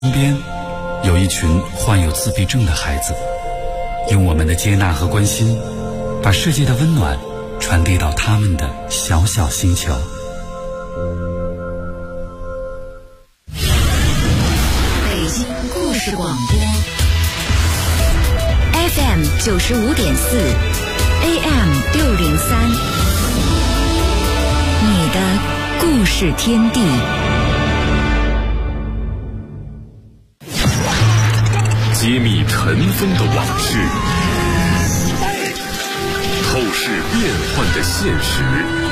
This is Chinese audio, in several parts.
身边有一群患有自闭症的孩子，用我们的接纳和关心，把世界的温暖传递到他们的小小星球。 北京故事广播 FM 95.4 AM 603，你的故事天地。 揭秘尘封的往事，透视变幻的现实，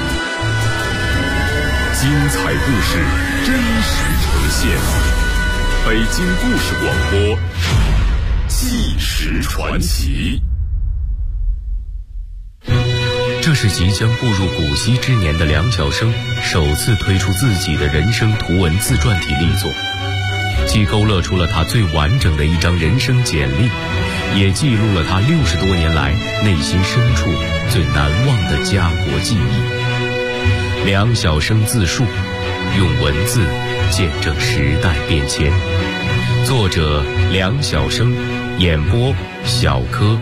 精彩故事真实呈现。北京故事广播，纪实传奇。 这是即将步入古稀之年的梁晓声首次推出自己的人生图文自传体力作，既勾勒出了他最完整的一张人生简历，也记录了他60多年来内心深处最难忘的家国记忆。梁晓声自述，用文字见证时代变迁。作者梁晓声，演播小柯。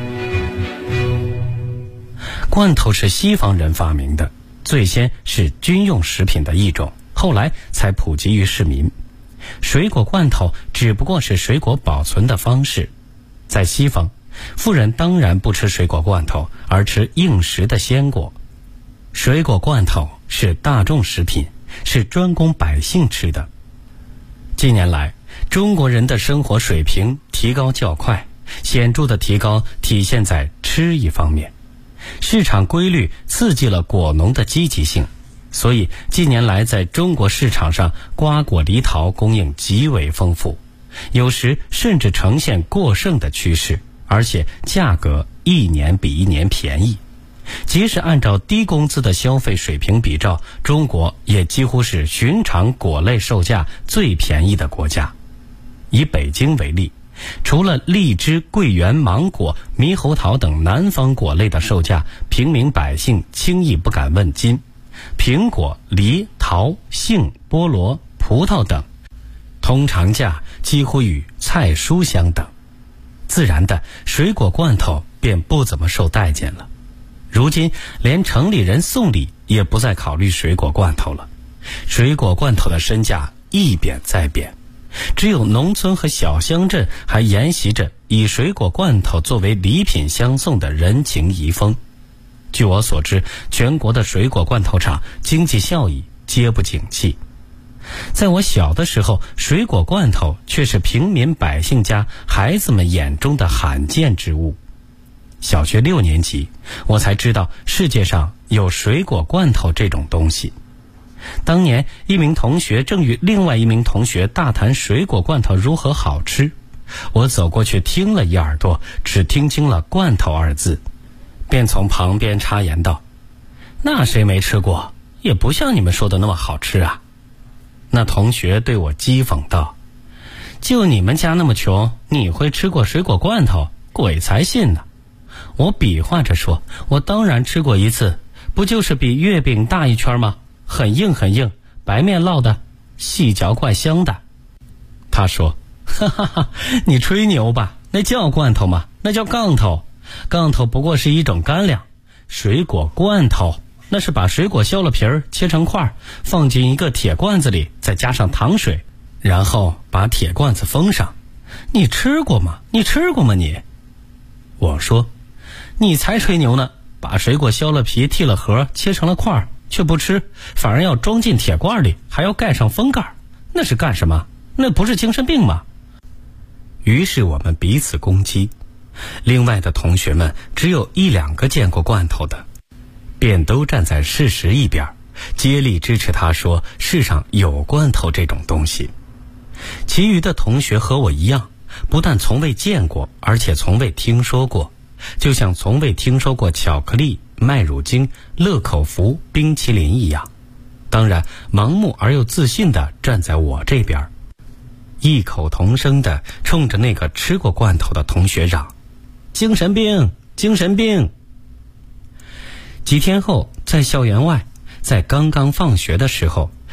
罐头是西方人发明的，最先是军用食品的一种，后来才普及于市民。水果罐头只不过是水果保存的方式。在西方，富人当然不吃水果罐头，而吃硬实的鲜果。水果罐头是大众食品，是专供百姓吃的。近年来，中国人的生活水平提高较快，显著的提高体现在吃一方面。市场规律刺激了果农的积极性，所以近年来在中国市场上瓜果梨桃供应极为丰富，有时甚至呈现过剩的趋势，而且价格一年比一年便宜。即使按照低工资的消费水平比照，中国也几乎是寻常果类售价最便宜的国家。以北京为例，除了荔枝、桂圆、芒果、猕猴桃等南方果类的售价平民百姓轻易不敢问津，苹果、梨、桃、杏、菠萝、葡萄等通常价几乎与菜蔬相等，自然的水果罐头便不怎么受待见了。如今连城里人送礼也不再考虑水果罐头了，水果罐头的身价一贬再贬，只有农村和小乡镇还沿袭着以水果罐头作为礼品相送的人情遗风。据我所知，全国的水果罐头厂经济效益皆不景气。在我小的时候，水果罐头却是平民百姓家孩子们眼中的罕见之物。小学6年级，我才知道世界上有水果罐头这种东西。当年一名同学正与另外一名同学大谈水果罐头如何好吃，我走过去听了一耳朵，只听清了罐头2字，便从旁边插言道：那谁没吃过，也不像你们说的那么好吃啊。那同学对我讥讽道：就你们家那么穷，你会吃过水果罐头？鬼才信呢。我比划着说：我当然吃过一次，不就是比月饼大一圈吗？很硬很硬，白面烙的，细嚼怪香的。他说：哈哈哈，你吹牛吧，那叫罐头吗？那叫杠头。杠头不过是一种干粮，水果罐头那是把水果削了皮儿，切成块，放进一个铁罐子里，再加上糖水，然后把铁罐子封上。你吃过吗？你吃过吗你？我说：你才吹牛呢，把水果削了皮，剔了核，切成了块，却不吃，反而要装进铁罐里，还要盖上封盖，那是干什么？那不是精神病吗？于是我们彼此攻击。另外的同学们只有1、2个见过罐头的，便都站在事实一边，接力支持他说世上有罐头这种东西。其余的同学和我一样，不但从未见过，而且从未听说过，就像从未听说过巧克力、麦乳精、乐口福、冰淇淋一样。当然盲目而又自信地站在我这边，异口同声地冲着那个吃过罐头的同学嚷：精神病，精神病。几天后，在校园外，在刚刚放学的时候，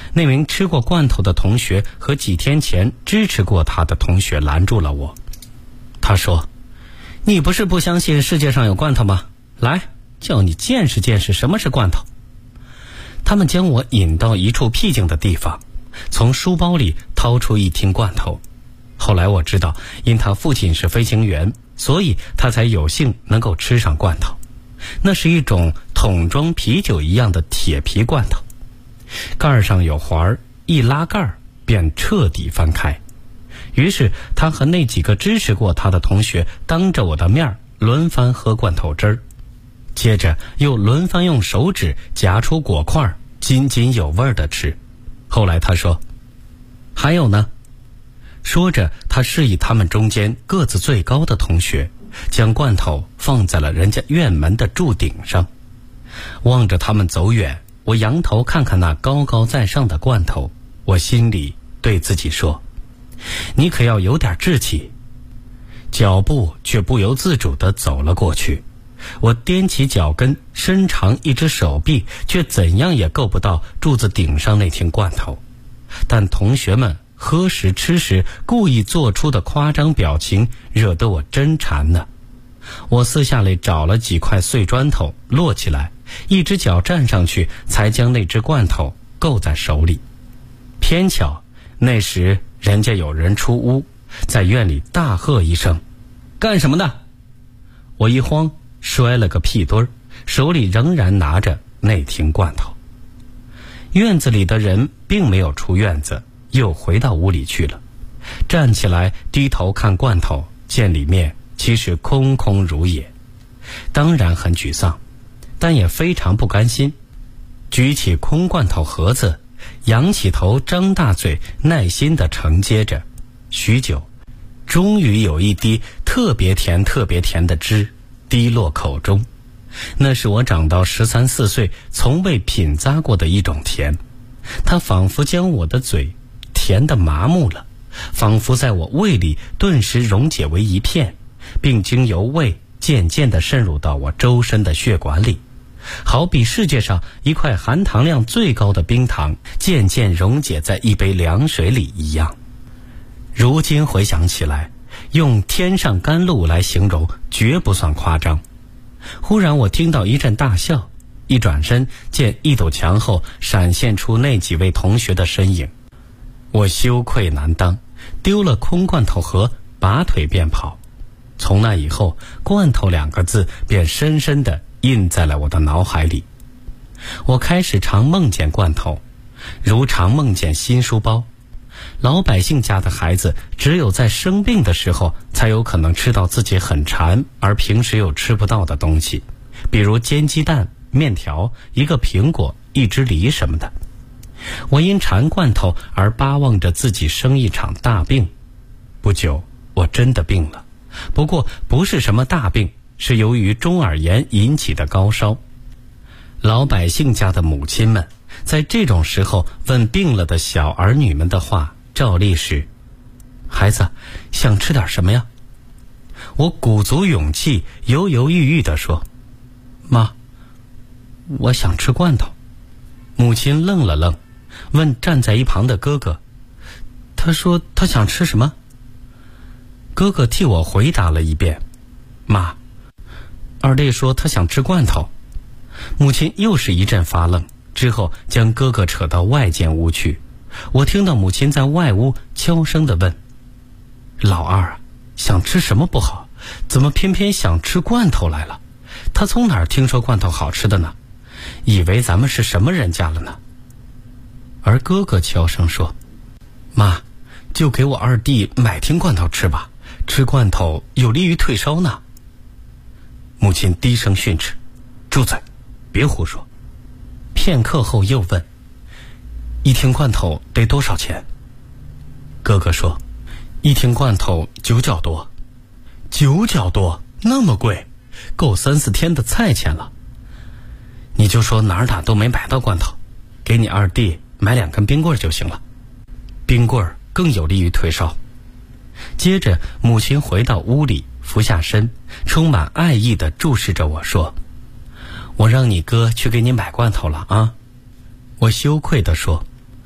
那名吃过罐头的同学和几天前支持过他的同学拦住了我。他说：“你不是不相信世界上有罐头吗？来，叫你见识见识什么是罐头。”他们将我引到一处僻静的地方，从书包里掏出一听罐头。后来我知道，因他父亲是飞行员，所以他才有幸能够吃上罐头。那是一种桶装啤酒一样的铁皮罐头，盖上有环，一拉盖便彻底翻开。于是他和那几个支持过他的同学当着我的面轮番喝罐头汁儿，接着又轮番用手指夹出果块，津津有味地吃。后来他说：“还有呢。”说着他示意他们中间个子最高的同学将罐头放在了人家院门的柱顶上。望着他们走远，我仰头看看那高高在上的罐头，我心里对自己说：“你可要有点志气。”脚步却不由自主地走了过去。我踮起脚跟，伸长一只手臂，却怎样也够不到柱子顶上那听罐头。但同学们喝时吃时故意做出的夸张表情，惹得我真馋呢。我私下里找了几块碎砖头摞起来，一只脚站上去，才将那只罐头够在手里。偏巧那时人家有人出屋，在院里大喝一声：“干什么的？”我一慌，摔了个屁墩儿，手里仍然拿着那听罐头。院子里的人并没有出院子，又回到屋里去了。站起来低头看罐头，见里面其实空空如也，当然很沮丧，但也非常不甘心。举起空罐头盒子，仰起头，张大嘴，耐心地承接着。许久，终于有一滴特别甜特别甜的汁滴落口中。那是我长到13、14岁从未品咂过的一种甜，它仿佛将我的嘴甜得麻木了，仿佛在我胃里顿时溶解为一片，并经由胃渐渐地渗入到我周身的血管里，好比世界上一块含糖量最高的冰糖渐渐溶解在一杯凉水里一样。如今回想起来，用天上甘露来形容绝不算夸张。忽然我听到一阵大笑，一转身见一堵墙后闪现出那几位同学的身影。我羞愧难当，丢了空罐头盒，拔腿便跑。从那以后，罐头2个字便深深地印在了我的脑海里。我开始常梦见罐头，如常梦见新书包。老百姓家的孩子只有在生病的时候才有可能吃到自己很馋而平时又吃不到的东西，比如煎鸡蛋、面条、一个苹果、一只梨什么的。我因馋罐头而巴望着自己生一场大病。不久我真的病了，不过不是什么大病，是由于中耳炎引起的高烧。老百姓家的母亲们在这种时候问病了的小儿女们的话，照例是：“孩子，想吃点什么呀？”我鼓足勇气，犹犹豫豫地说：“妈，我想吃罐头。”母亲愣了愣，问站在一旁的哥哥：“他说他想吃什么？”哥哥替我回答了一遍：“妈，二弟说他想吃罐头。”母亲又是一阵发愣，之后将哥哥扯到外间屋去。我听到母亲在外屋悄声地问：“老二啊，想吃什么不好，怎么偏偏想吃罐头来了？他从哪儿听说罐头好吃的呢？以为咱们是什么人家了呢？”而哥哥悄声说：“妈，就给我二弟买听罐头吃吧，吃罐头有利于退烧呢。”母亲低声训斥：“住嘴，别胡说。”片刻后又问：“一听罐头得多少钱？”哥哥说：“一听罐头9角多。”9角多，那么贵，够3、4天的菜钱了。你就说哪都没买到罐头，给你二弟买2根冰棍就行了，冰棍更有利于退烧。接着母亲回到屋里，俯下身，充满爱意地注视着我说：“我让你哥去给你买罐头了啊。”我羞愧地说：“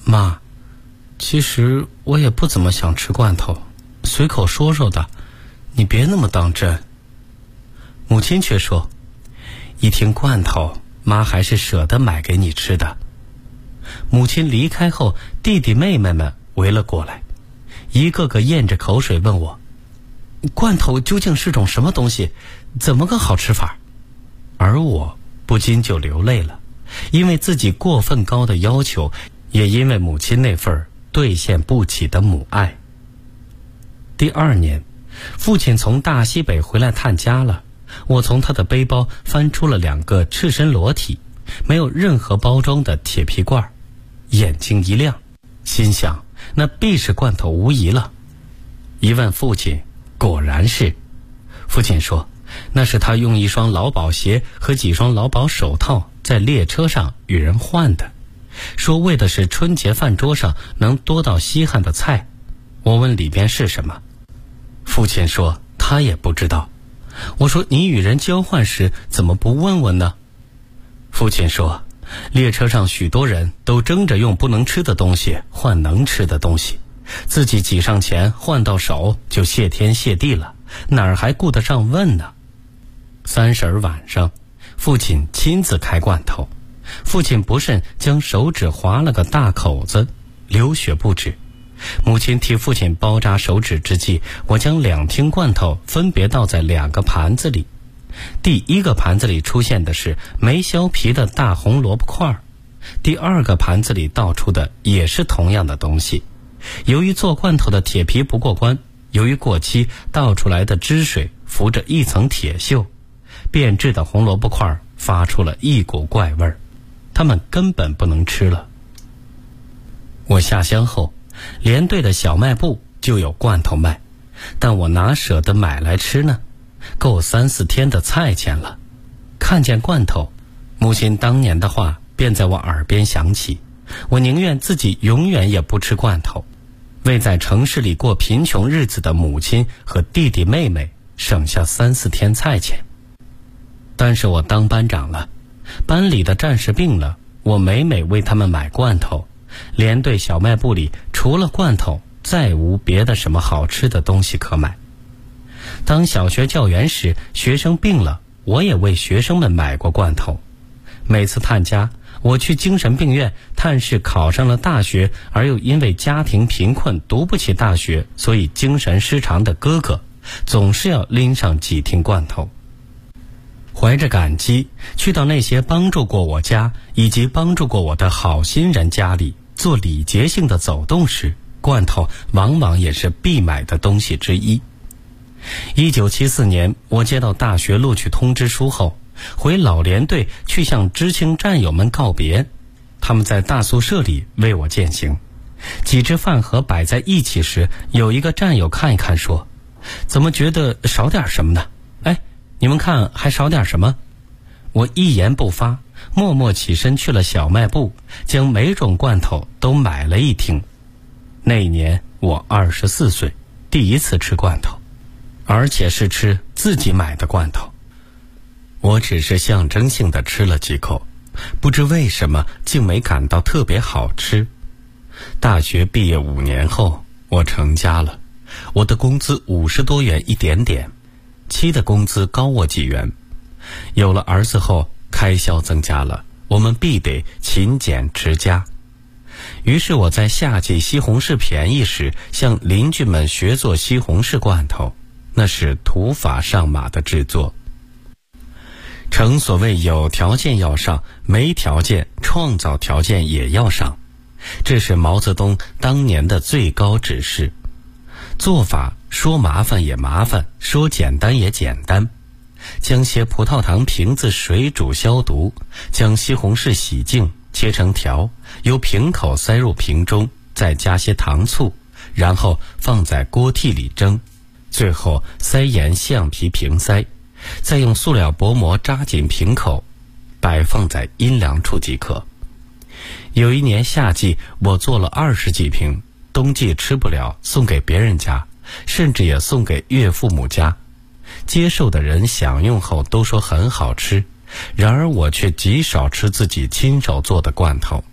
妈，其实我也不怎么想吃罐头，随口说说的，你别那么当真。母亲却说，一听罐头，妈还是舍得买给你吃的。母亲离开后，弟弟妹妹们围了过来，一个个咽着口水问我，罐头究竟是种什么东西，怎么个好吃法？而我不禁就流泪了，因为自己过分高的要求，也因为母亲那份兑现不起的母爱。第2年，父亲从大西北回来探家了，我从他的背包翻出了2个赤身裸体、没有任何包装的铁皮罐，眼睛一亮，心想那必是罐头无疑了。一问父亲，果然是。父亲说，那是他用一双劳保鞋和几双劳保手套在列车上与人换的，说为的是春节饭桌上能多到稀罕的菜。我问里边是什么，父亲说他也不知道。我说你与人交换时怎么不问问呢？父亲说，列车上许多人都争着用不能吃的东西换能吃的东西，自己挤上前换到手就谢天谢地了，哪儿还顾得上问呢？30晚上，父亲亲自开罐头，父亲不慎将手指划了个大口子，流血不止。母亲替父亲包扎手指之际，我将2听罐头分别倒在2个盘子里。第1个盘子里出现的是没削皮的大红萝卜块，第2个盘子里倒出的也是同样的东西。由于做罐头的铁皮不过关，由于过期，倒出来的汁水浮着一层铁锈，变质的红萝卜块发出了一股怪味儿，它们根本不能吃了。我下乡后，连队的小卖部就有罐头卖，但我哪舍得买来吃呢？够3、4天的菜钱了。看见罐头，母亲当年的话便在我耳边响起，我宁愿自己永远也不吃罐头，为在城市里过贫穷日子的母亲和弟弟妹妹省下3、4天菜钱。但是我当班长了，班里的战士病了，我每每为他们买罐头，连队小卖部里除了罐头再无别的什么好吃的东西可买。当小学教员时，学生病了，我也为学生们买过罐头。每次探家，我去精神病院探视考上了大学而又因为家庭贫困读不起大学，所以精神失常的哥哥，总是要拎上几听罐头。怀着感激去到那些帮助过我家以及帮助过我的好心人家里做礼节性的走动时，罐头往往也是必买的东西之一。1974年，我接到大学录取通知书后，回老连队去向知青战友们告别。他们在大宿舍里为我饯行，几只饭盒摆在一起时，有一个战友看一看说，怎么觉得少点什么呢？哎，你们看还少点什么？我一言不发，默默起身去了小卖部，将每种罐头都买了一听。那一年我24岁，第一次吃罐头，而且是吃自己买的罐头。我只是象征性的吃了几口，不知为什么竟没感到特别好吃。大学毕业5年后，我成家了，我的工资50多元一点点，妻的工资高我几元。有了儿子后，开销增加了，我们必得勤俭持家。于是我在夏季西红柿便宜时，向邻居们学做西红柿罐头，那是土法上马的制作。诚所谓有条件要上，没条件创造条件也要上，这是毛泽东当年的最高指示。做法说麻烦也麻烦，说简单也简单。将些葡萄糖瓶子水煮消毒，将西红柿洗净切成条，由瓶口塞入瓶中，再加些糖醋，然后放在锅屉里蒸，最后塞严橡皮瓶塞，再用塑料薄膜扎紧瓶口，摆放在阴凉处即可。有一年夏季，我做了20几瓶，冬季吃不了，送给别人家，甚至也送给岳父母家。接受的人享用后都说很好吃，然而我却极少吃自己亲手做的罐头。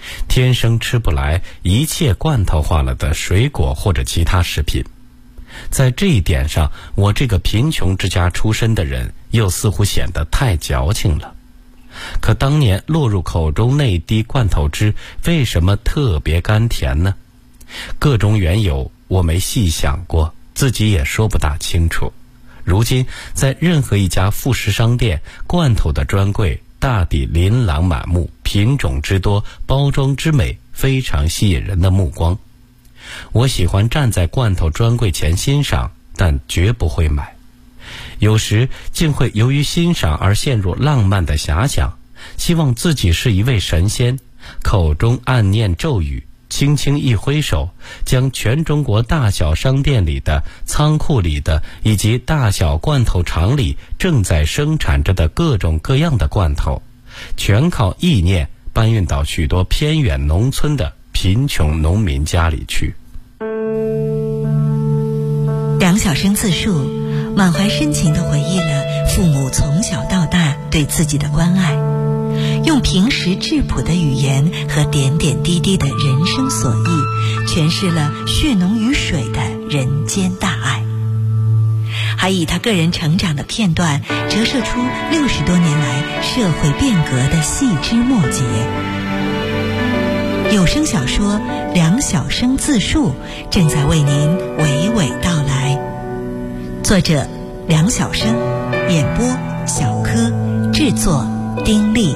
天生吃不来一切罐头化了的水果或者其他食品。在这一点上，我这个贫穷之家出身的人又似乎显得太矫情了。可当年落入口中那滴罐头汁为什么特别甘甜呢？各种缘由我没细想过，自己也说不大清楚。如今在任何一家副食商店，罐头的专柜大抵琳琅满目，品种之多，包装之美，非常吸引人的目光。我喜欢站在罐头专柜前欣赏，但绝不会买。有时竟会由于欣赏而陷入浪漫的遐想，希望自己是一位神仙，口中暗念咒语，轻轻一挥手，将全中国大小商店里的、仓库里的以及大小罐头厂里正在生产着的各种各样的罐头，全靠意念搬运到许多偏远农村的贫穷农民家里去。 梁晓声自述，满怀深情地回忆了父母从小到大对自己的关爱，用平实质朴的语言和点点滴滴的人生所忆，诠释了血浓于水的人间大爱，还以他个人成长的片段折射出60多年来社会变革的细枝末节。有声小说《梁晓声自述》正在为您娓娓道来。作者梁晓声，演播小柯，制作丁力。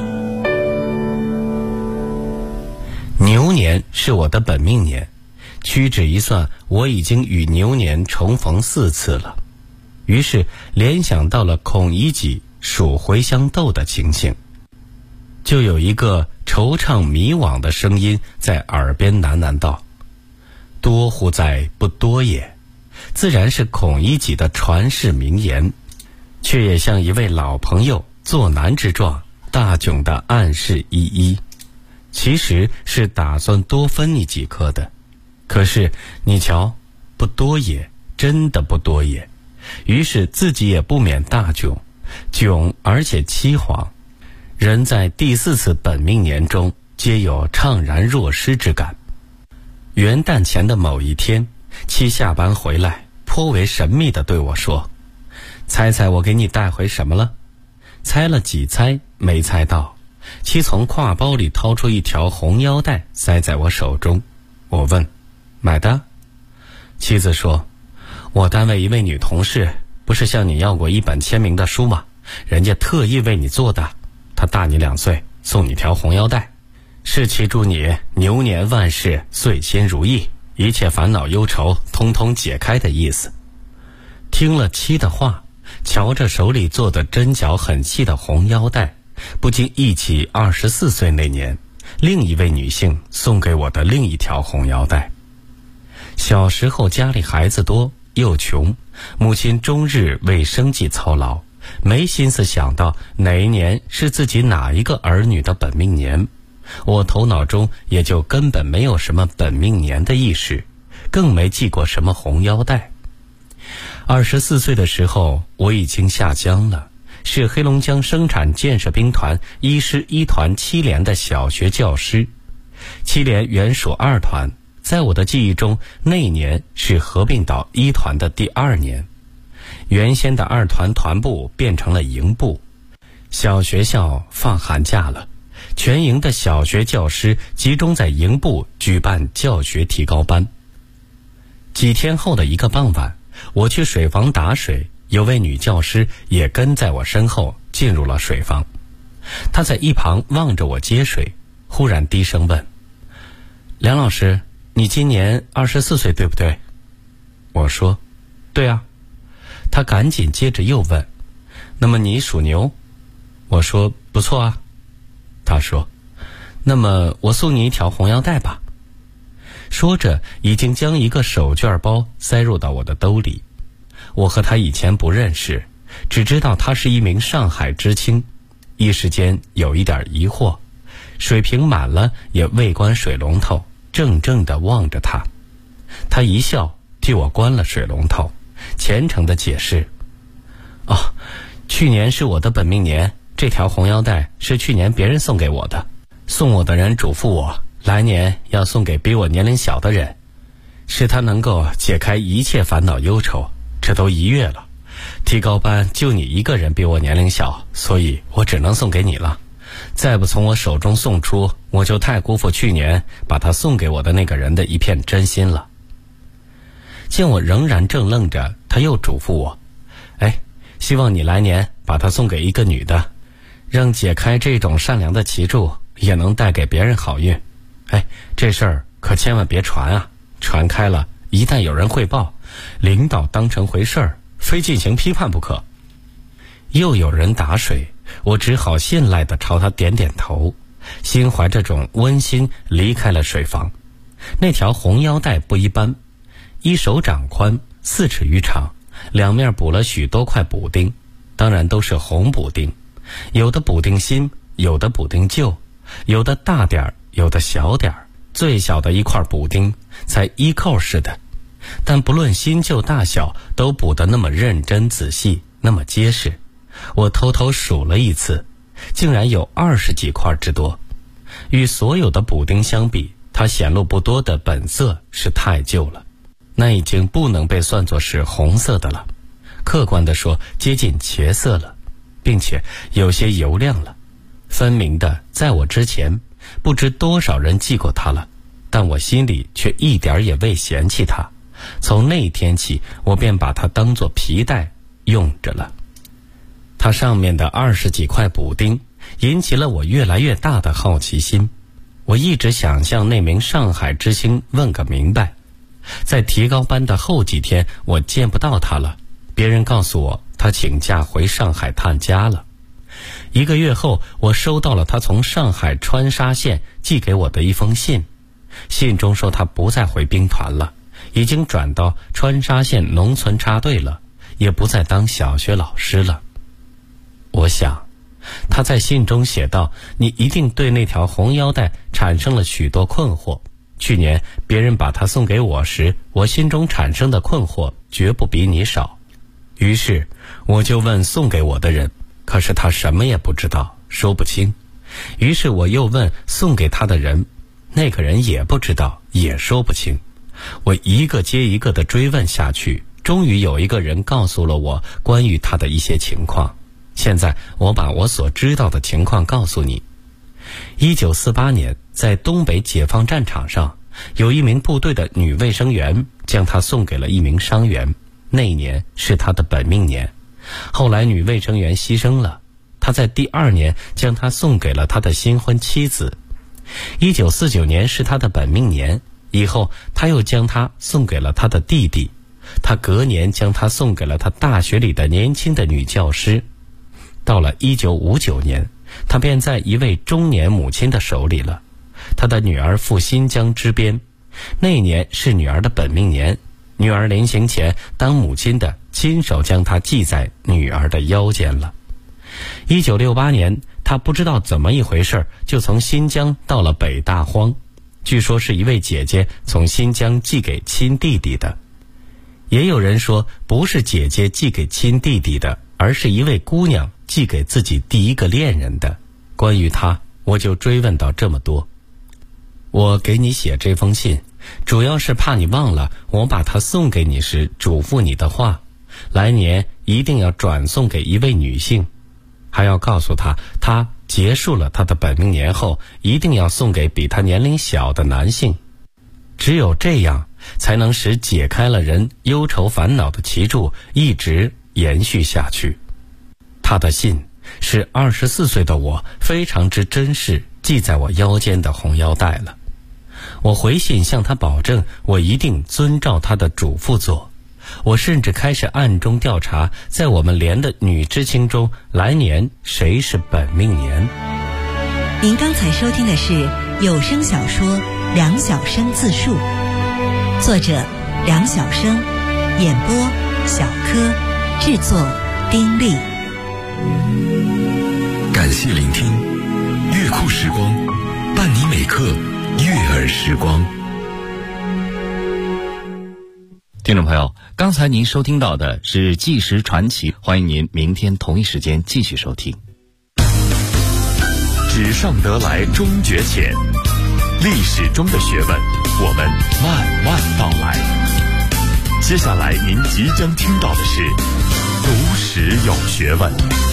牛年是我的本命年，屈指一算，我已经与牛年重逢4次了。于是联想到了孔乙己数茴香豆的情形，就有一个惆怅迷惘的声音在耳边喃喃道：多乎哉不多也。自然是孔乙己的传世名言，却也像一位老朋友作难之状，大窘的暗示一一。其实是打算多分你几颗的，可是你瞧，不多也，真的不多也。于是自己也不免大窘，窘而且凄惶。人在第4次本命年中，皆有怅然若失之感。元旦前的某一天，妻下班回来，颇为神秘地对我说：猜猜我给你带回什么了？猜了几猜，没猜到。妻从挎包里掏出一条红腰带，塞在我手中。我问：买的？妻子说：我单位一位女同事不是向你要过一本签名的书吗？人家特意为你做的，她大你2岁，送你条红腰带，是祈祝你牛年万事岁心如意，一切烦恼忧愁通通解开的意思。听了妻的话，瞧着手里做的针脚很细的红腰带，不禁忆起24岁那年另一位女性送给我的另一条红腰带。小时候家里孩子多又穷，母亲终日为生计操劳，没心思想到哪一年是自己哪一个儿女的本命年。我头脑中也就根本没有什么本命年的意识，更没系过什么红腰带。24岁的时候，我已经下乡了，是黑龙江生产建设兵团1师1团7连的小学教师。7连原属2团，在我的记忆中，那年是合并到1团的第2年。原先的2团团部变成了营部，小学校放寒假了，全营的小学教师集中在营部举办教学提高班。几天后的一个傍晚，我去水房打水，有位女教师也跟在我身后进入了水房。她在一旁望着我接水，忽然低声问：梁老师，你今年24岁对不对？我说：对啊。她赶紧接着又问：那么你属牛？我说：不错啊。她说：那么我送你一条红腰带吧。说着已经将一个手绢包塞入到我的兜里。我和她以前不认识，只知道她是一名上海知青，一时间有一点疑惑，水瓶满了也未关水龙头，怔怔地望着她。她一笑，替我关了水龙头，虔诚地解释：哦，去年是我的本命年，这条红腰带是去年别人送给我的，送我的人嘱咐我来年要送给比我年龄小的人，使他能够解开一切烦恼忧愁。这都1月了，提高班就你一个人比我年龄小，所以我只能送给你了。再不从我手中送出，我就太辜负去年把他送给我的那个人的一片真心了。见我仍然正愣着，他又嘱咐我，希望你来年把他送给一个女的，让解开这种善良的旗柱也能带给别人好运。这事儿可千万别传啊，传开了一旦有人汇报，领导当成回事儿，非进行批判不可。又有人打水，我只好信赖地朝他点点头，心怀这种温馨离开了水房。那条红腰带不一般，1手掌宽，4尺余长，两面补了许多块补丁，当然都是红补丁，有的补丁新，有的补丁旧，有的大点儿，有的小点儿，最小的一块补丁才1扣似的，但不论新旧大小，都补得那么认真仔细，那么结实。我偷偷数了一次，竟然有20几块之多。与所有的补丁相比，它显露不多的本色是太旧了，那已经不能被算作是红色的了，客观地说接近茄色了，并且有些油亮了。分明的在我之前不知多少人记过它了，但我心里却一点也未嫌弃它。从那天起，我便把它当作皮带用着了。它上面的20几块补丁引起了我越来越大的好奇心。我一直想向那名上海之星问个明白。在提高班的后几天，我见不到他了，别人告诉我他请假回上海探家了。1个月后，我收到了他从上海川沙县寄给我的一封信，信中说他不再回兵团了，已经转到川沙县农村插队了，也不再当小学老师了。我想他在信中写道，你一定对那条红腰带产生了许多困惑，去年别人把它送给我时，我心中产生的困惑绝不比你少。于是我就问送给我的人，可是他什么也不知道，说不清。于是我又问送给他的人，那个人也不知道，也说不清。我一个接一个的追问下去，终于有一个人告诉了我关于他的一些情况。现在我把我所知道的情况告诉你。1948年，在东北解放战场上，有一名部队的女卫生员将她送给了一名伤员，那一年是她的本命年。后来女卫生员牺牲了，他在第2年将她送给了他的新婚妻子。1949年是他的本命年，以后他又将她送给了他的弟弟，他隔年将她送给了他大学里的年轻的女教师。到了1959年，他便在一位中年母亲的手里了。他的女儿赴新疆支边，那一年是女儿的本命年，女儿临行前当母亲的亲手将她系在女儿的腰间了。1968年，他不知道怎么一回事，就从新疆到了北大荒，据说是一位姐姐从新疆寄给亲弟弟的。也有人说不是姐姐寄给亲弟弟的，而是一位姑娘寄给自己第一个恋人的。关于他，我就追问到这么多。我给你写这封信，主要是怕你忘了我把它送给你时嘱咐你的话，来年一定要转送给一位女性，还要告诉她，她结束了她的本命年后，一定要送给比她年龄小的男性。只有这样，才能使解开了人忧愁烦恼的旗柱一直延续下去。他的信是24岁的我非常之珍视系在我腰间的红腰带了。我回信向他保证，我一定遵照他的嘱咐做。我甚至开始暗中调查，在我们连的女知青中，来年谁是本命年。 您刚才收听的是有声小说《梁晓声自述》，作者梁晓声，演播小柯，制作丁力。 感谢聆听，乐库时光，伴你每刻悦耳时光。 听众朋友，刚才您收听到的是纪实传奇，欢迎您明天同一时间继续收听。 纸上得来终觉浅， 历史中的学问，我们慢慢道来。接下来您即将听到的是读史有学问。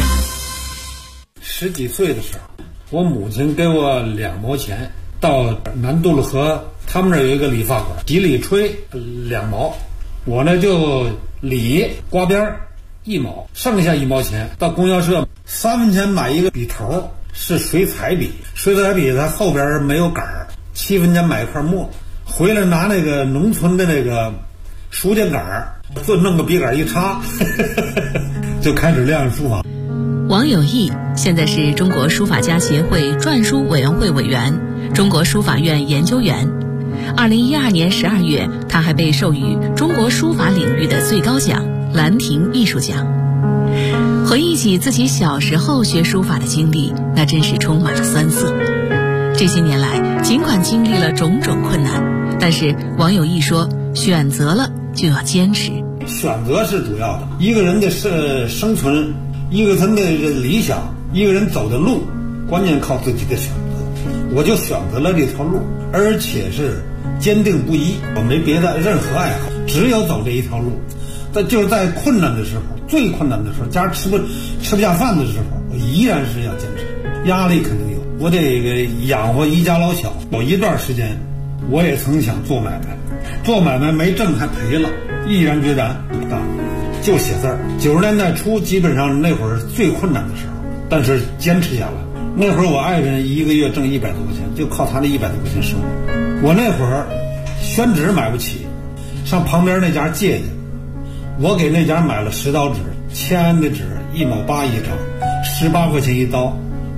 10几岁的时候，我母亲给我2毛钱，到南渡了河，他们那儿有一个理发馆，洗理吹2毛，我呢就理刮边1毛，剩下1毛钱到供销社3分钱买一个笔头，是水彩笔，水彩笔它后边没有杆儿，7分钱买一块墨，回来拿那个农村的那个书架杆儿，就弄个笔杆一插就开始练书法。 王有义现在是中国书法家协会篆书委员会委员、中国书法院研究员。2012年12月，他还被授予中国书法领域的最高奖兰亭艺术奖。回忆起自己小时候学书法的经历，那真是充满了酸涩。这些年来，尽管经历了种种困难，但是王有义说，选择了就要坚持。 选择是主要的，一个人的生存，一个人的理想，一个人走的路，关键靠自己的选择。我就选择了这条路，而且是坚定不移，我没别的任何爱好，只有走这一条路。但就是在困难的时候，最困难的时候，家吃不下饭的时候，我依然是要坚持。压力肯定有，我得养活一家老小。有一段时间，我也曾想做买卖，做买卖没挣还赔了，毅然决然就写字儿。90年代初，基本上那会儿是最困难的时候，但是坚持下来。那会儿我爱人一个月挣100多块钱，就靠他那100多块钱生活。我那会儿宣纸买不起，上旁边那家借去，我给那家买了10刀纸，签的纸1毛8一张，18块钱一刀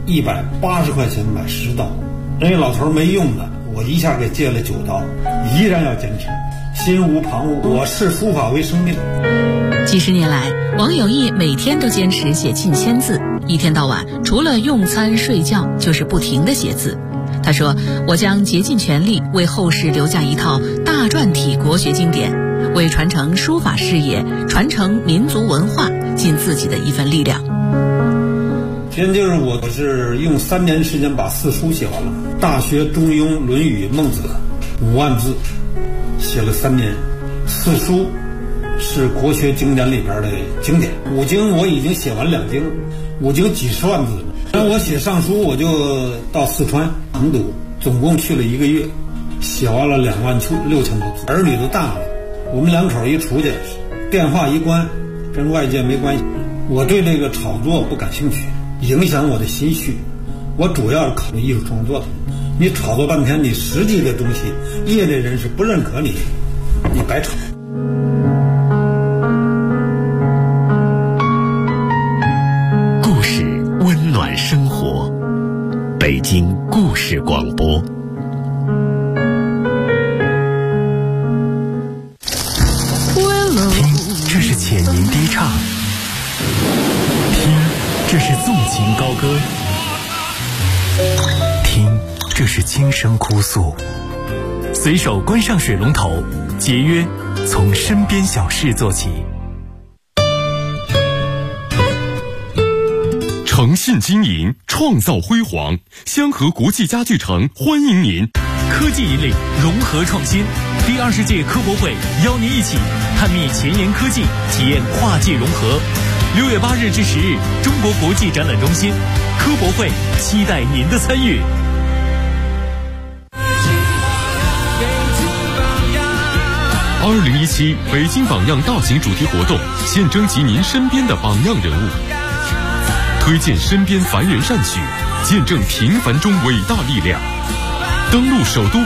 ，180块钱买10刀。人家老头没用的，我一下给借了9刀，依然要坚持，心无旁骛。我视书法为生命。 几十年来，王有义每天都坚持写近1000字，一天到晚除了用餐睡觉就是不停地写字。他说，我将竭尽全力为后世留下一套大篆体国学经典，为传承书法事业、传承民族文化尽自己的一份力量。 先就是我是用3年时间把4书写完了，《大学》《中庸》《论语》《孟子》5万字，写了3年。4书是国学经典里边的经典，5经我已经写完2经，5经几十万字了。然后我写上书，我就到四川成都，总共去了1个月，写完了26000多字。儿女都大了，我们2口一出去，电话一关，跟外界没关系。我对这个炒作不感兴趣，影响我的心绪。我主要是考虑艺术创作的。你炒作半天，你实际的东西，业内人士不认可你，你白炒。 故事温暖生活，北京故事广播。 听，这是浅吟低唱；听，这是纵情高歌；听，这是轻声哭诉。随手关上水龙头，节约从身边小事做起。 诚信经营，创造辉煌。香河国际家具城欢迎您。 科技引领，融合创新。第20届科博会邀您一起探秘前沿科技，体验跨界融合。6月8日至10日，中国国际展览中心科博会，期待您的参与。 2017北京榜样大型主题活动，现征集您身边的榜样人物，推荐身边凡人善举，见证平凡中伟大力量。登录首都